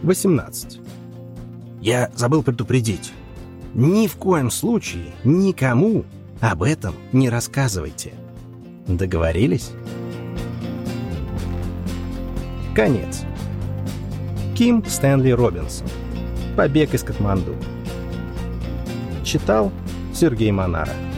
18. Я забыл предупредить. Ни в коем случае никому об этом не рассказывайте. Договорились? Конец. Ким Стэнли Робинсон. «Побег из Катманду». Читал Сергей Монара.